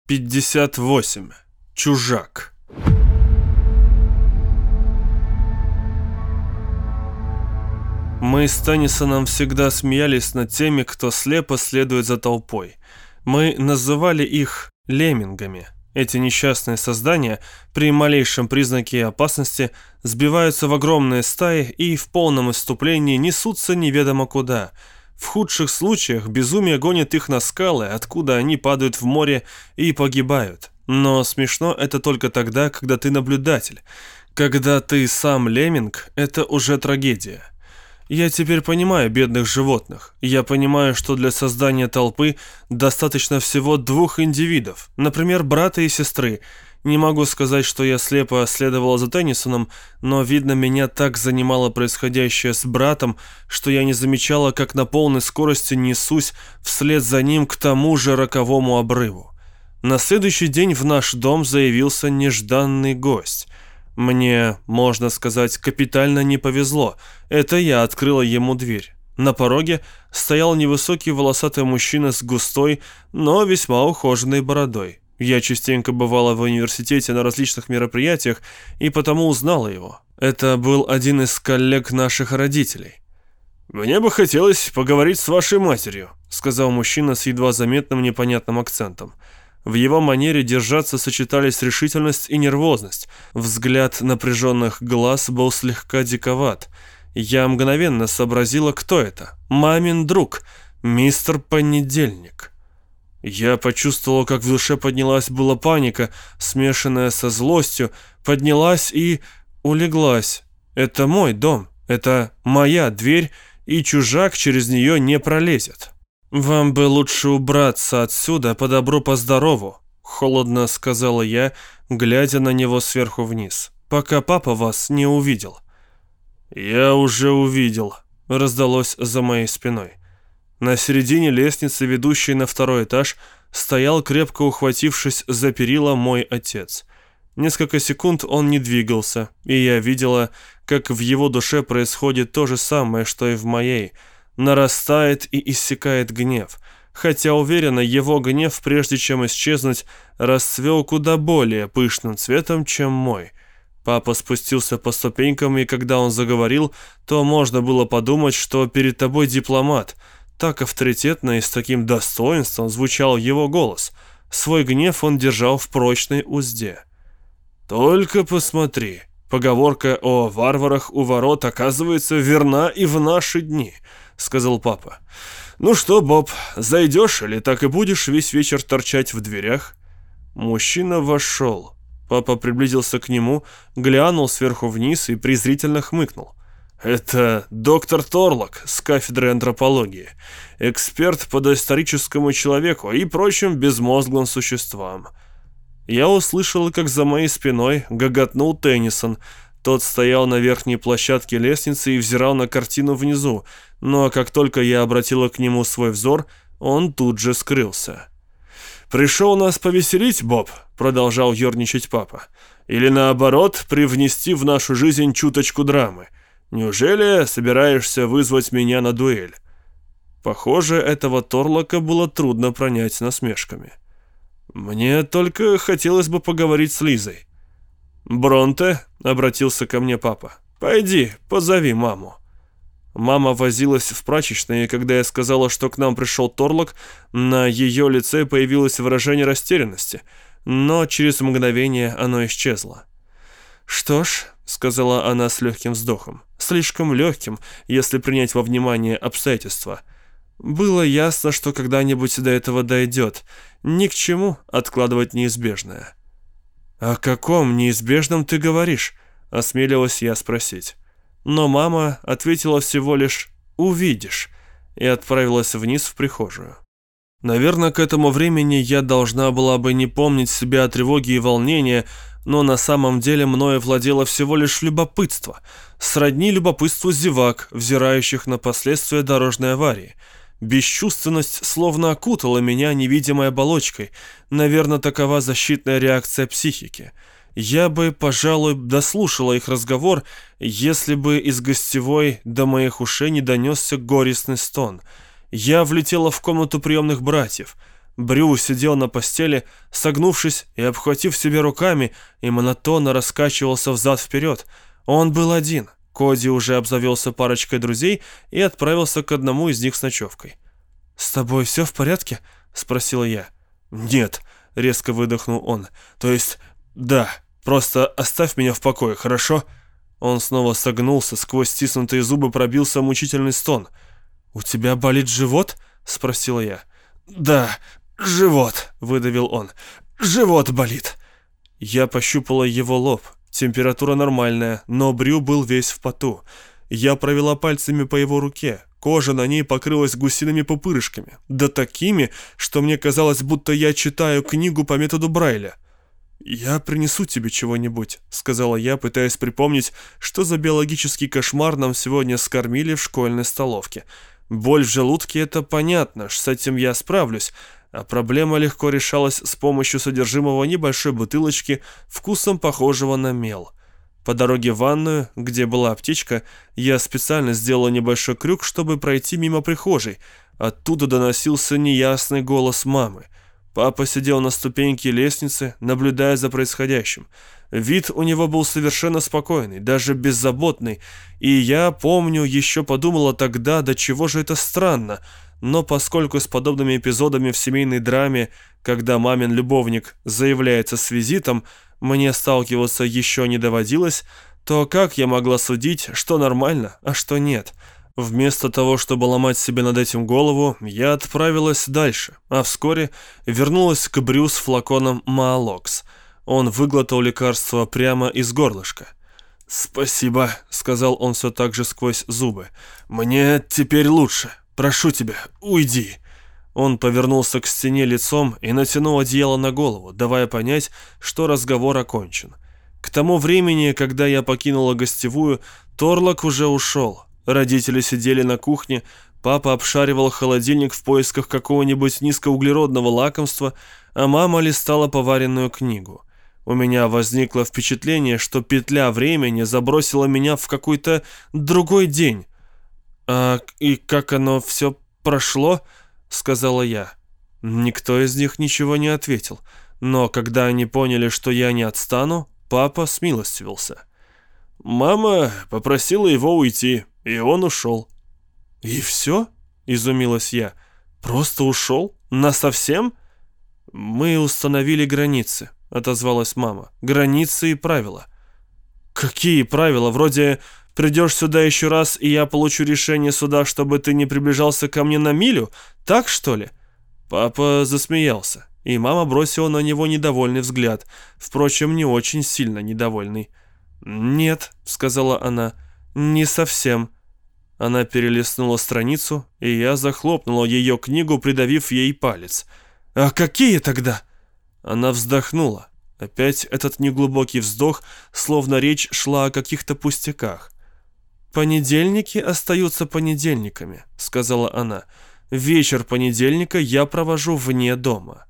58. Чужак. Мы с Теннисоном всегда смеялись над теми, кто слепо следует за толпой. Мы называли их леммингами. Эти несчастные создания при малейшем признаке опасности сбиваются в огромные стаи и в полном исступлении несутся неведомо куда. В худших случаях безумие гонит их на скалы, откуда они падают в море и погибают. Но смешно это только тогда, когда ты наблюдатель. Когда ты сам лемминг, это уже трагедия. Я теперь понимаю бедных животных. Я понимаю, что для создания толпы достаточно всего двух индивидов, например, брата и сестры. Не могу сказать, что я слепо следовала за Теннисоном, но, видно, меня так занимало происходящее с братом, что я не замечала, как на полной скорости несусь вслед за ним к тому же роковому обрыву. На следующий день в наш дом заявился нежданный гость. Мне, можно сказать, капитально не повезло. Это я открыла ему дверь. На пороге стоял невысокий волосатый мужчина с густой, но весьма ухоженной бородой. Я частенько бывала в университете на различных мероприятиях и потому узнала его. Это был один из коллег наших родителей. «Мне бы хотелось поговорить с вашей матерью», — сказал мужчина с едва заметным непонятным акцентом. В его манере держаться сочетались решительность и нервозность. Взгляд напряженных глаз был слегка диковат. Я мгновенно сообразила, кто это. Мамин друг, мистер Понедельник. Я почувствовала, как в душе поднялась была паника, смешанная со злостью, поднялась и улеглась. Это мой дом, это моя дверь, и чужак через нее не пролезет. «Вам бы лучше убраться отсюда по добру, по здорову», — холодно сказала я, глядя на него сверху вниз, «пока папа вас не увидел». «Я уже увидел», — раздалось за моей спиной. На середине лестницы, ведущей на второй этаж, стоял, крепко ухватившись за перила, мой отец. Несколько секунд он не двигался, и я видела, как в его душе происходит то же самое, что и в моей. Нарастает и иссякает гнев, хотя, уверена, его гнев, прежде чем исчезнуть, расцвел куда более пышным цветом, чем мой. Папа спустился по ступенькам, и когда он заговорил, то можно было подумать, что перед тобой дипломат. Так авторитетно и с таким достоинством звучал его голос. Свой гнев он держал в прочной узде. «Только посмотри, поговорка о варварах у ворот оказывается верна и в наши дни», — сказал папа. «Ну что, Боб, зайдешь или так и будешь весь вечер торчать в дверях?» Мужчина вошел. Папа приблизился к нему, глянул сверху вниз и презрительно хмыкнул. «Это доктор Торлок с кафедры антропологии, эксперт по доисторическому человеку и прочим безмозглым существам». Я услышал, как за моей спиной гоготнул Теннисон. Тот стоял на верхней площадке лестницы и взирал на картину внизу, но как только я обратила к нему свой взор, он тут же скрылся. «Пришел нас повеселить, Боб?» — продолжал ерничать папа. «Или наоборот, привнести в нашу жизнь чуточку драмы? Неужели собираешься вызвать меня на дуэль?» Похоже, этого Торлока было трудно пронять насмешками. «Мне только хотелось бы поговорить с Лизой». «Бронте», — обратился ко мне папа, — «пойди, позови маму». Мама возилась в прачечной, и когда я сказала, что к нам пришел Торлок, на ее лице появилось выражение растерянности, но через мгновение оно исчезло. «Что ж», — сказала она с легким вздохом, слишком легким, если принять во внимание обстоятельства. «Было ясно, что когда-нибудь до этого дойдет. Ни к чему откладывать неизбежное». «О каком неизбежном ты говоришь?» — осмелилась я спросить. Но мама ответила всего лишь «увидишь» и отправилась вниз в прихожую. Наверное, к этому времени я должна была бы не помнить себя о тревоге и волнении, но на самом деле мною владело всего лишь любопытство, сродни любопытству зевак, взирающих на последствия дорожной аварии. Бесчувственность словно окутала меня невидимой оболочкой. Наверное, такова защитная реакция психики. Я бы, пожалуй, дослушала их разговор, если бы из гостевой до моих ушей не донесся горестный стон. Я влетела в комнату приемных братьев. Брю сидел на постели, согнувшись и обхватив себя руками, и монотонно раскачивался взад-вперед. Он был один. Коди уже обзавелся парочкой друзей и отправился к одному из них с ночевкой. «С тобой все в порядке?» — спросила я. «Нет», — резко выдохнул он. «То есть, да, просто оставь меня в покое, хорошо?» Он снова согнулся, сквозь стиснутые зубы пробился мучительный стон. «У тебя болит живот?» — спросила я. «Да, живот», — выдавил он. «Живот болит». Я пощупала его лоб. Температура нормальная, но Брю был весь в поту. Я провела пальцами по его руке. Кожа на ней покрылась гусиными пупырышками. Да такими, что мне казалось, будто я читаю книгу по методу Брайля. «Я принесу тебе чего-нибудь», — сказала я, пытаясь припомнить, что за биологический кошмар нам сегодня скормили в школьной столовке. Боль в желудке — это понятно, с этим я справлюсь, а проблема легко решалась с помощью содержимого небольшой бутылочки, вкусом похожего на мел. По дороге в ванную, где была аптечка, я специально сделала небольшой крюк, чтобы пройти мимо прихожей. Оттуда доносился неясный голос мамы. Папа сидел на ступеньке лестницы, наблюдая за происходящим. Вид у него был совершенно спокойный, даже беззаботный, и я, помню, еще подумала тогда, до чего же это странно, но поскольку с подобными эпизодами в семейной драме, когда мамин любовник заявляется с визитом, мне сталкиваться еще не доводилось, то как я могла судить, что нормально, а что нет? Вместо того, чтобы ломать себе над этим голову, я отправилась дальше, а вскоре вернулась к Брю с флаконом Маалокс. Он выглотал лекарство прямо из горлышка. «Спасибо», — сказал он все так же сквозь зубы. «Мне теперь лучше. Прошу тебя, уйди». Он повернулся к стене лицом и натянул одеяло на голову, давая понять, что разговор окончен. К тому времени, когда я покинула гостевую, Торлок уже ушел. Родители сидели на кухне, папа обшаривал холодильник в поисках какого-нибудь низкоуглеродного лакомства, а мама листала поваренную книгу. У меня возникло впечатление, что петля времени забросила меня в какой-то другой день. «И как оно все прошло?» — сказала я. Никто из них ничего не ответил, но когда они поняли, что я не отстану, папа смилостивился. Мама попросила его уйти, и он ушел. «И все?» — изумилась я. «Просто ушел? Насовсем?» «Мы установили границы», — отозвалась мама. «Границы и правила». «Какие правила? Вроде придешь сюда еще раз, и я получу решение суда, чтобы ты не приближался ко мне на милю? Так, что ли?» Папа засмеялся, и мама бросила на него недовольный взгляд, впрочем, не очень сильно недовольный. «Нет», — сказала она, — «не совсем». Она перелистнула страницу, и я захлопнула ее книгу, придавив ей палец. «А какие тогда?» Она вздохнула. Опять этот неглубокий вздох, словно речь шла о каких-то пустяках. «Понедельники остаются понедельниками», — сказала она. «Вечер понедельника я провожу вне дома».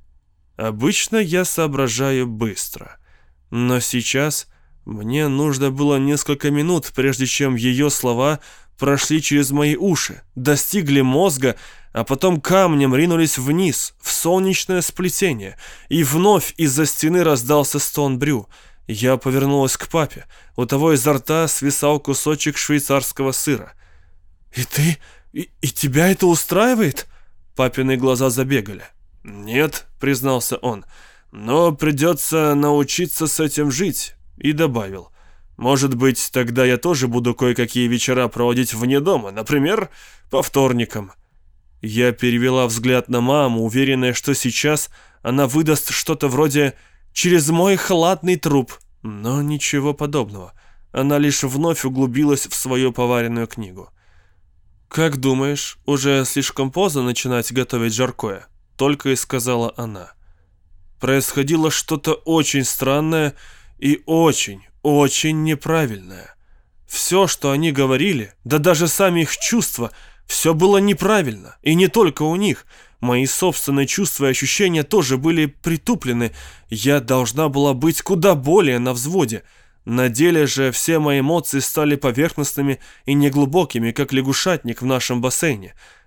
Обычно я соображаю быстро, но сейчас мне нужно было несколько минут, прежде чем ее слова прошли через мои уши, достигли мозга, а потом камнем ринулись вниз, в солнечное сплетение, и вновь из-за стены раздался стон Брю. Я повернулась к папе. У того изо рта свисал кусочек швейцарского сыра. «И ты? И тебя это устраивает?» Папины глаза забегали. «Нет», — признался он, — «но придется научиться с этим жить», и добавил. «Может быть, тогда я тоже буду кое-какие вечера проводить вне дома, например, по вторникам». Я перевела взгляд на маму, уверенная, что сейчас она выдаст что-то вроде «через мой халатный труп». Но ничего подобного. Она лишь вновь углубилась в свою поваренную книгу. «Как думаешь, уже слишком поздно начинать готовить жаркое?» Только и сказала она. Происходило что-то очень странное и очень неправильное. Все, что они говорили, да даже сами их чувства, все было неправильно, и не только у них. Мои собственные чувства и ощущения тоже были притуплены. Я должна была быть куда более на взводе. На деле же все мои эмоции стали поверхностными и неглубокими, как лягушатник в нашем бассейне.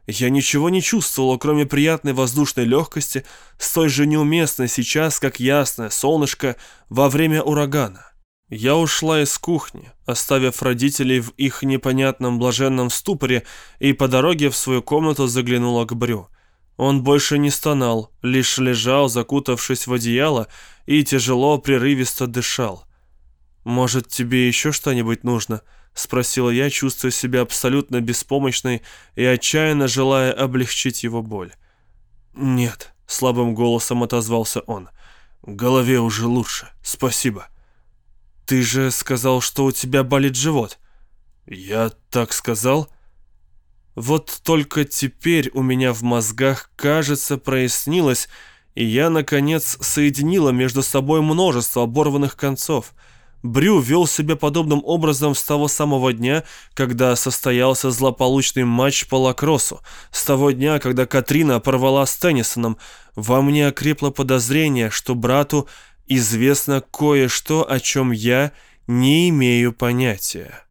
Я ничего не чувствовала, кроме приятной воздушной легкости, столь же неуместной сейчас, как ясное солнышко во время урагана. Я ушла из кухни, оставив родителей в их непонятном блаженном ступоре, и по дороге в свою комнату заглянула к Брю. Он больше не стонал, лишь лежал, закутавшись в одеяло, и тяжело, прерывисто дышал. «Может, тебе еще что-нибудь нужно?» — спросила я, чувствуя себя абсолютно беспомощной и отчаянно желая облегчить его боль. «Нет», — слабым голосом отозвался он. «Голове уже лучше, спасибо». «Ты же сказал, что у тебя болит живот». «Я так сказал?» Вот только теперь у меня в мозгах, кажется, прояснилось, и я, наконец, соединила между собой множество оборванных концов. Брю вел себя подобным образом с того самого дня, когда состоялся злополучный матч по лакроссу, с того дня, когда Катрина порвала с Теннисоном. Во мне окрепло подозрение, что брату известно кое-что, о чем я не имею понятия.